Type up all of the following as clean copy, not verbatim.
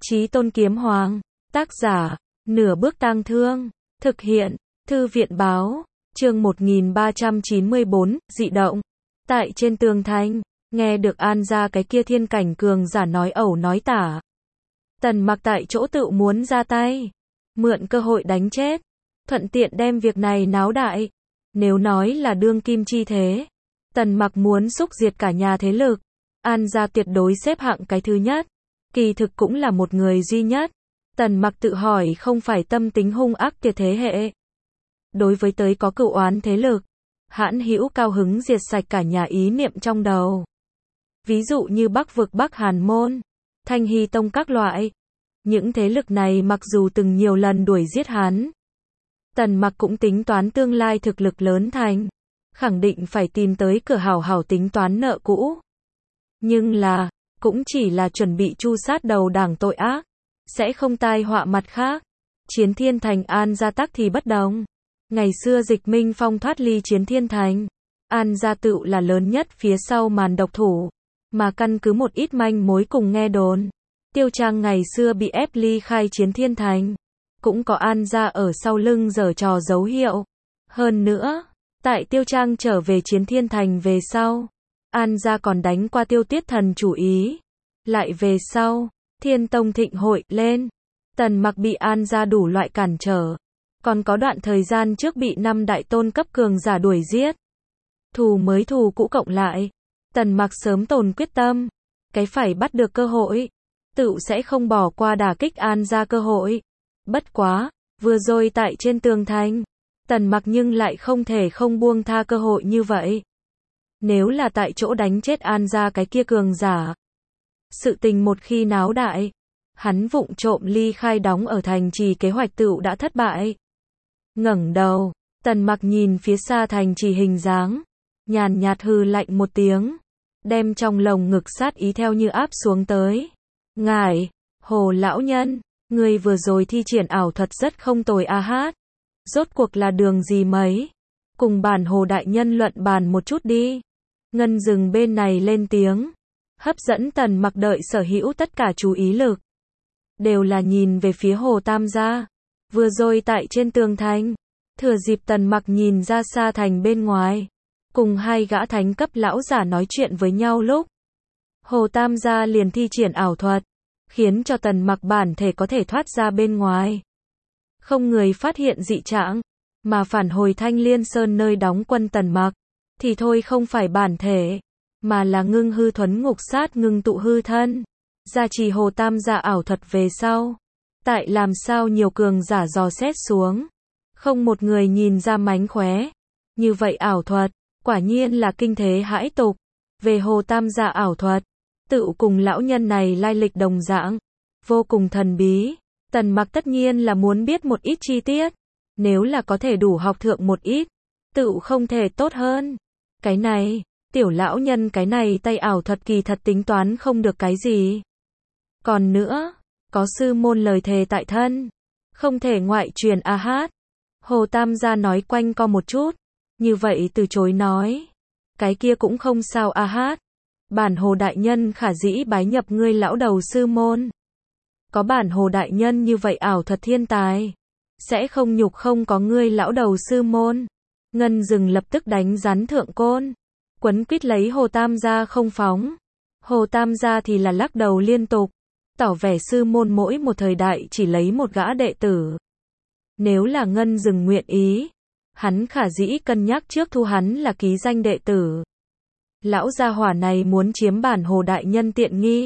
Chí Tôn Kiếm Hoàng, tác giả, Nửa Bước Tang Thương, thực hiện, Thư viện Báo, chương 1394, dị động. Tại trên tường thành, nghe được An gia cái kia thiên cảnh cường giả nói ẩu nói tả. Tần Mặc tại chỗ tự muốn ra tay, mượn cơ hội đánh chết, thuận tiện đem việc này náo đại. Nếu nói là đương kim chi thế, Tần Mặc muốn xúc diệt cả nhà thế lực, An gia tuyệt đối xếp hạng cái thứ nhất, kỳ thực cũng là một người duy nhất. Tần Mặc tự hỏi không phải tâm tính hung ác kia thế hệ. Đối với tới có cựu oán thế lực, hãn hữu cao hứng diệt sạch cả nhà ý niệm trong đầu. Ví dụ như Bắc vực Bắc Hàn Môn, Thanh Hy Tông các loại. Những thế lực này mặc dù từng nhiều lần đuổi giết hắn, Tần Mặc cũng tính toán tương lai thực lực lớn thành, khẳng định phải tìm tới cửa hảo hảo tính toán nợ cũ. Nhưng là, cũng chỉ là chuẩn bị tru sát đầu đảng tội ác, sẽ không tai họa mặt khác. Chiến Thiên Thành An gia tắc thì bất đồng. Ngày xưa Dịch Minh Phong thoát ly Chiến Thiên Thành, An gia tựu là lớn nhất phía sau màn độc thủ, mà căn cứ một ít manh mối cùng nghe đồn, Tiêu Trang ngày xưa bị ép ly khai Chiến Thiên Thành, cũng có An gia ở sau lưng giở trò dấu hiệu. Hơn nữa, tại Tiêu Trang trở về Chiến Thiên Thành về sau, An gia còn đánh qua Tiêu Tiết Thần chủ ý. Lại về sau, Thiên Tông thịnh hội lên, Tần Mặc bị An gia đủ loại cản trở, còn có đoạn thời gian trước bị 5 đại tôn cấp cường giả đuổi giết. Thù mới thù cũ cộng lại, Tần Mặc sớm tồn quyết tâm, cái phải bắt được cơ hội, tự sẽ không bỏ qua đả kích An gia cơ hội. Bất quá, vừa rồi tại trên tường thành, Tần Mặc nhưng lại không thể không buông tha cơ hội như vậy. Nếu là tại chỗ đánh chết An gia cái kia cường giả, sự tình một khi náo đại, hắn vụng trộm ly khai đóng ở thành trì kế hoạch tựu đã thất bại. Ngẩng đầu, Tần Mặc nhìn phía xa thành trì hình dáng, nhàn nhạt hừ lạnh một tiếng, đem trong lồng ngực sát ý theo như áp xuống tới. Ngài, Hồ lão nhân, người vừa rồi thi triển ảo thuật rất không tồi a hát. Rốt cuộc là đường gì mấy? Cùng bản Hồ đại nhân luận bàn một chút đi. Ngân Dừng bên này lên tiếng, hấp dẫn Tần Mặc đợi sở hữu tất cả chú ý lực. Đều là nhìn về phía Hồ Tam gia. Vừa rồi tại trên tường thành, thừa dịp Tần Mặc nhìn ra xa thành bên ngoài, cùng hai gã thánh cấp lão giả nói chuyện với nhau lúc, Hồ Tam gia liền thi triển ảo thuật, khiến cho Tần Mặc bản thể có thể thoát ra bên ngoài. Không người phát hiện dị trạng, mà phản hồi Thanh Liên Sơn nơi đóng quân Tần Mặc, thì thôi không phải bản thể, mà là ngưng hư thuấn ngục sát ngưng tụ hư thân. Gia trì Hồ Tam gia ảo thuật về sau, tại làm sao nhiều cường giả dò xét xuống, không một người nhìn ra mánh khóe. Như vậy ảo thuật, quả nhiên là kinh thế hãi tục. Về Hồ Tam gia ảo thuật, tự cùng lão nhân này lai lịch đồng dạng, vô cùng thần bí. Tần Mặc tất nhiên là muốn biết một ít chi tiết, nếu là có thể đủ học thượng một ít, tự không thể tốt hơn. Cái này, tiểu lão nhân cái này tay ảo thuật kỳ thật tính toán không được cái gì. Còn nữa, có sư môn lời thề tại thân, không thể ngoại truyền a hát. Hồ Tam gia nói quanh co một chút, như vậy từ chối nói, cái kia cũng không sao a hát. Bản Hồ đại nhân khả dĩ bái nhập ngươi lão đầu sư môn. Có bản Hồ đại nhân như vậy ảo thuật thiên tài, sẽ không nhục không có ngươi lão đầu sư môn. Ngân Dừng lập tức đánh rắn thượng côn, quấn quýt lấy Hồ Tam gia không phóng. Hồ Tam gia thì là lắc đầu liên tục, tỏ vẻ sư môn mỗi một thời đại chỉ lấy một gã đệ tử. Nếu là Ngân Dừng nguyện ý, hắn khả dĩ cân nhắc trước thu hắn là ký danh đệ tử. Lão gia hỏa này muốn chiếm bản Hồ đại nhân tiện nghi.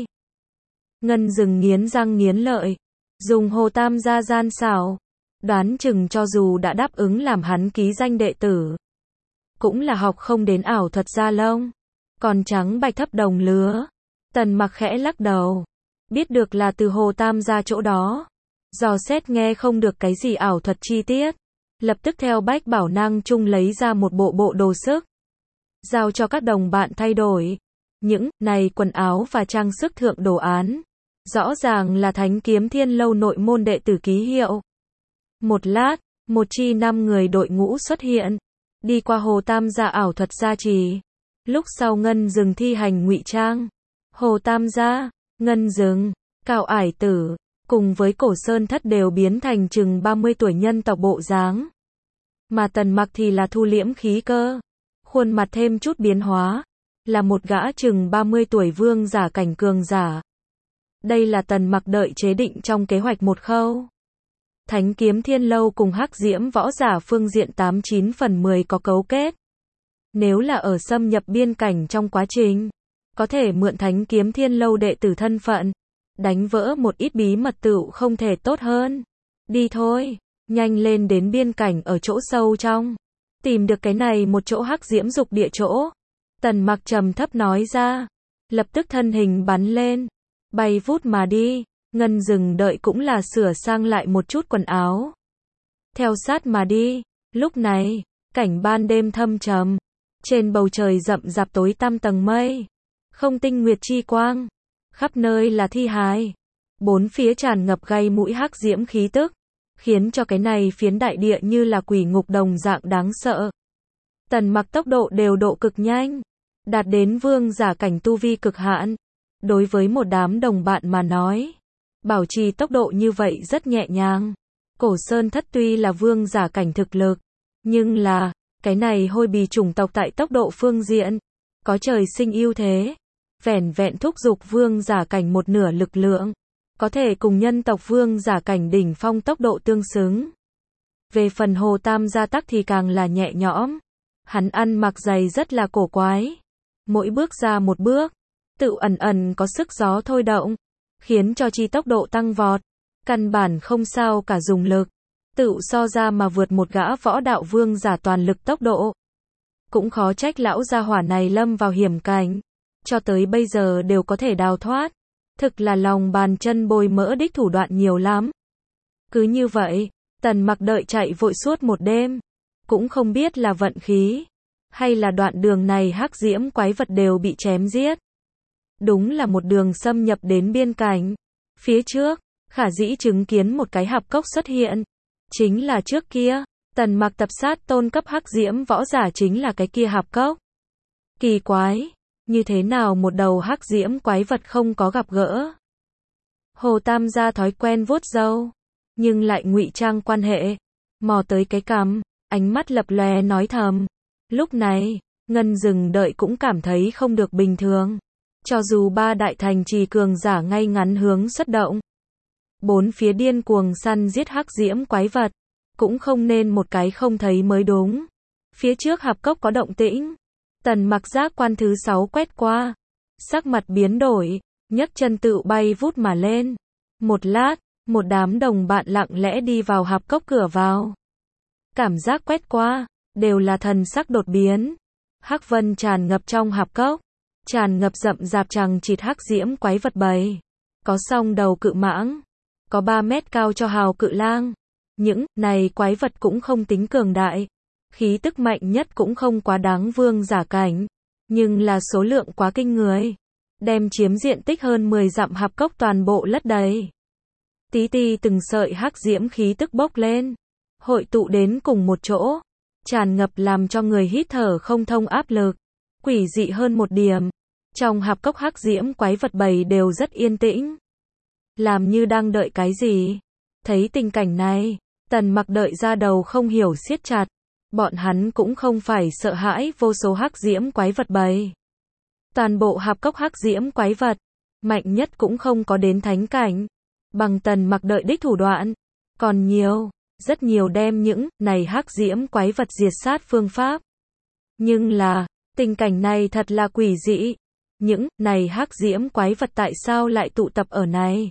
Ngân Dừng nghiến răng nghiến lợi, dùng Hồ Tam gia gian xảo, đoán chừng cho dù đã đáp ứng làm hắn ký danh đệ tử, cũng là học không đến ảo thuật da lông, còn trắng bạch thấp đồng lứa. Tần Mặc khẽ lắc đầu, biết được là từ Hồ Tam gia chỗ đó, dò xét nghe không được cái gì ảo thuật chi tiết, lập tức theo bách bảo năng chung lấy ra một bộ đồ sức, giao cho các đồng bạn thay đổi. Những này quần áo và trang sức thượng đồ án, rõ ràng là Thánh Kiếm Thiên lâu nội môn đệ tử ký hiệu. Một lát, một chi 5 người đội ngũ xuất hiện, đi qua Hồ Tam gia ảo thuật gia trì. Lúc sau Ngân Dừng thi hành ngụy trang. Hồ Tam gia, Ngân Dừng, Cao Ải Tử, cùng với Cổ Sơn Thất đều biến thành chừng 30 tuổi nhân tộc bộ dáng. Mà Tần Mặc thì là thu liễm khí cơ, khuôn mặt thêm chút biến hóa, là một gã chừng 30 tuổi vương giả cảnh cường giả. Đây là Tần Mặc đợi chế định trong kế hoạch một khâu. Thánh Kiếm Thiên Lâu cùng Hắc Diễm võ giả phương diện 89 phần 10 có cấu kết. Nếu là ở xâm nhập biên cảnh trong quá trình, có thể mượn Thánh Kiếm Thiên Lâu đệ tử thân phận, đánh vỡ một ít bí mật tựu không thể tốt hơn. Đi thôi, nhanh lên đến biên cảnh ở chỗ sâu trong. Tìm được cái này một chỗ Hắc Diễm dục địa chỗ. Tần Mặc trầm thấp nói ra. Lập tức thân hình bắn lên, bay vút mà đi. Ngân Dừng Đợi cũng là sửa sang lại một chút quần áo, theo sát mà đi. Lúc này, cảnh ban đêm thâm trầm, trên bầu trời rậm rạp tối tăm tầng mây, không tinh nguyệt chi quang, khắp nơi là thi hài, bốn phía tràn ngập gây mũi hắc diễm khí tức, khiến cho cái này phiến đại địa như là quỷ ngục đồng dạng đáng sợ. Tần Mặc tốc độ đều độ cực nhanh, đạt đến vương giả cảnh tu vi cực hạn. Đối với một đám đồng bạn mà nói, bảo trì tốc độ như vậy rất nhẹ nhàng. Cổ Sơn Thất tuy là vương giả cảnh thực lực, nhưng là, cái này hôi bì chủng tộc tại tốc độ phương diện, có trời sinh ưu thế. Vẻn vẹn thúc giục vương giả cảnh một nửa lực lượng, có thể cùng nhân tộc vương giả cảnh đỉnh phong tốc độ tương xứng. Về phần Hồ Tam gia tắc thì càng là nhẹ nhõm. Hắn ăn mặc giày rất là cổ quái. Mỗi bước ra một bước, tự ẩn ẩn có sức gió thôi động, khiến cho chi tốc độ tăng vọt. Căn bản không sao cả dùng lực, tự so ra mà vượt một gã võ đạo vương giả toàn lực tốc độ. Cũng khó trách lão gia hỏa này lâm vào hiểm cảnh, cho tới bây giờ đều có thể đào thoát. Thực là lòng bàn chân bôi mỡ đích thủ đoạn nhiều lắm. Cứ như vậy, Tần Mặc đợi chạy vội suốt một đêm, cũng không biết là vận khí, hay là đoạn đường này hắc diễm quái vật đều bị chém giết. Đúng là một đường xâm nhập đến biên cảnh. Phía trước, khả dĩ chứng kiến một cái hạp cốc xuất hiện. Chính là trước kia, Tần Mặc tập sát tôn cấp hắc diễm võ giả chính là cái kia hạp cốc. Kỳ quái, như thế nào một đầu hắc diễm quái vật không có gặp gỡ. Hồ Tam gia thói quen vuốt râu, nhưng lại ngụy trang quan hệ, mò tới cái cằm, ánh mắt lập lòe nói thầm. Lúc này, Ngân Dừng Đợi cũng cảm thấy không được bình thường. Cho dù ba đại thành trì cường giả ngay ngắn hướng xuất động, bốn phía điên cuồng săn giết hắc diễm quái vật, cũng không nên một cái không thấy mới đúng. Phía trước hạp cốc có động tĩnh, Tần Mặc giác quan thứ 6 quét qua, sắc mặt biến đổi, nhấc chân tự bay vút mà lên. Một lát, một đám đồng bạn lặng lẽ đi vào hạp cốc cửa vào. Cảm giác quét qua, đều là thần sắc đột biến. Hắc vân tràn ngập trong hạp cốc, tràn ngập rậm rạp chằng chịt hắc diễm quái vật bầy. Có song đầu cự mãng, có 3 mét cao cho hào cự lang. Những này quái vật cũng không tính cường đại, khí tức mạnh nhất cũng không quá đáng vương giả cảnh, nhưng là số lượng quá kinh người, đem chiếm diện tích hơn 10 dặm hạp cốc toàn bộ lấp đầy. Tí ti từng sợi hắc diễm khí tức bốc lên, hội tụ đến cùng một chỗ, tràn ngập làm cho người hít thở không thông áp lực. Quỷ dị hơn một điểm, trong hạp cốc hắc diễm quái vật bầy đều rất yên tĩnh, làm như đang đợi cái gì. Thấy tình cảnh này, Tần Mặc đợi ra đầu không hiểu siết chặt. Bọn hắn cũng không phải sợ hãi vô số hắc diễm quái vật bầy. Toàn bộ hạp cốc hắc diễm quái vật, mạnh nhất cũng không có đến thánh cảnh. Bằng Tần Mặc đợi đích thủ đoạn, còn nhiều, rất nhiều đem những này hắc diễm quái vật diệt sát phương pháp. Nhưng là, tình cảnh này thật là quỷ dị. Những này hắc diễm quái vật tại sao lại tụ tập ở này?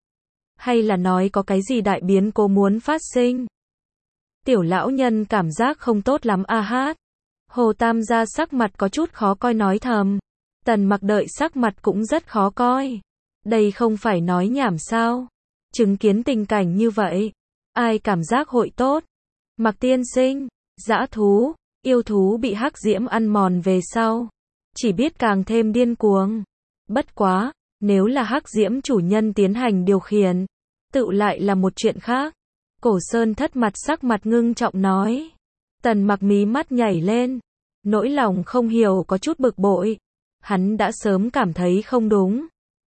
Hay là nói có cái gì đại biến cố muốn phát sinh? Tiểu lão nhân cảm giác không tốt lắm a hát. Hồ Tam gia sắc mặt có chút khó coi nói thầm. Tần Mặc đợi sắc mặt cũng rất khó coi. Đây không phải nói nhảm sao? Chứng kiến tình cảnh như vậy, ai cảm giác hội tốt? Mặc tiên sinh, dã thú, yêu thú bị hắc diễm ăn mòn về sau, chỉ biết càng thêm điên cuồng. Bất quá, nếu là hắc diễm chủ nhân tiến hành điều khiển, tự lại là một chuyện khác. Cổ Sơn Thất mặt sắc mặt ngưng trọng nói. Tần Mặc mí mắt nhảy lên, nỗi lòng không hiểu có chút bực bội. Hắn đã sớm cảm thấy không đúng.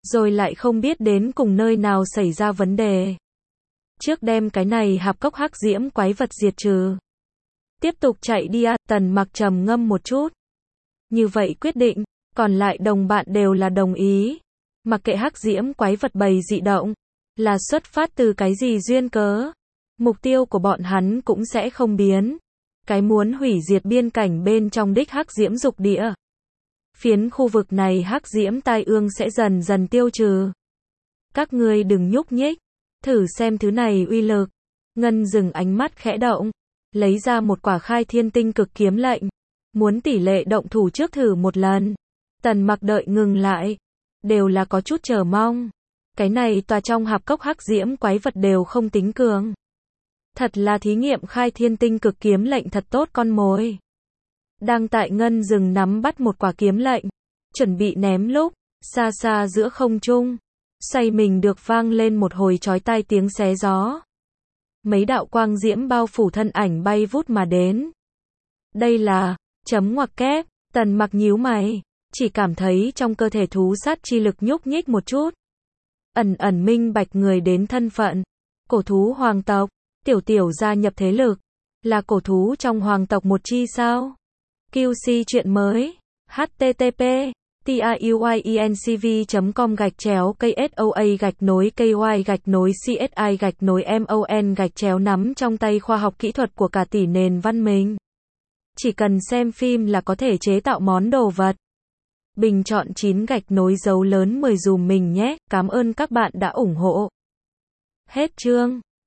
rồi lại không biết đến cùng nơi nào xảy ra vấn đề. Trước đem cái này hạp cốc hắc diễm quái vật diệt trừ. Tiếp tục chạy đi à, Tần Mặc trầm ngâm một chút. Như vậy quyết định, còn lại đồng bạn đều là đồng ý. Mặc kệ hắc diễm quái vật bầy dị động, là xuất phát từ cái gì duyên cớ. Mục tiêu của bọn hắn cũng sẽ không biến. Cái muốn hủy diệt biên cảnh bên trong đích hắc diễm dục địa. Phiến khu vực này hắc diễm tai ương sẽ dần dần tiêu trừ. Các ngươi đừng nhúc nhích, thử xem thứ này uy lực. Ngân dừng ánh mắt khẽ động, lấy ra một quả khai thiên tinh cực kiếm lệnh. Muốn tỷ lệ động thủ trước thử một lần. Tần Mặc đợi ngừng lại. Đều là có chút chờ mong. Cái này tòa trong hạp cốc hắc diễm quái vật đều không tính cường. Thật là thí nghiệm khai thiên tinh cực kiếm lệnh thật tốt con mồi. Đang tại Ngân dừng nắm bắt một quả kiếm lệnh, chuẩn bị ném lúc, xa xa giữa không trung, xoay mình được vang lên một hồi chói tai tiếng xé gió. Mấy đạo quang diễm bao phủ thân ảnh bay vút mà đến. Đây là, chấm ngoặc kép, Tần Mặc nhíu mày, chỉ cảm thấy trong cơ thể thú sát chi lực nhúc nhích một chút. Ẩn ẩn minh bạch người đến thân phận, cổ thú hoàng tộc, tiểu gia nhập thế lực, là cổ thú trong hoàng tộc một chi sao? QC chuyện mới, http tiuyencv.com/KSOA-KY-CSI-MON-nắm trong tay khoa học kỹ thuật của cả tỷ nền văn minh. Chỉ cần xem phim là có thể chế tạo món đồ vật. Bình chọn 9 dấu lớn 10 dùm mình nhé, cảm ơn các bạn đã ủng hộ. Hết chương.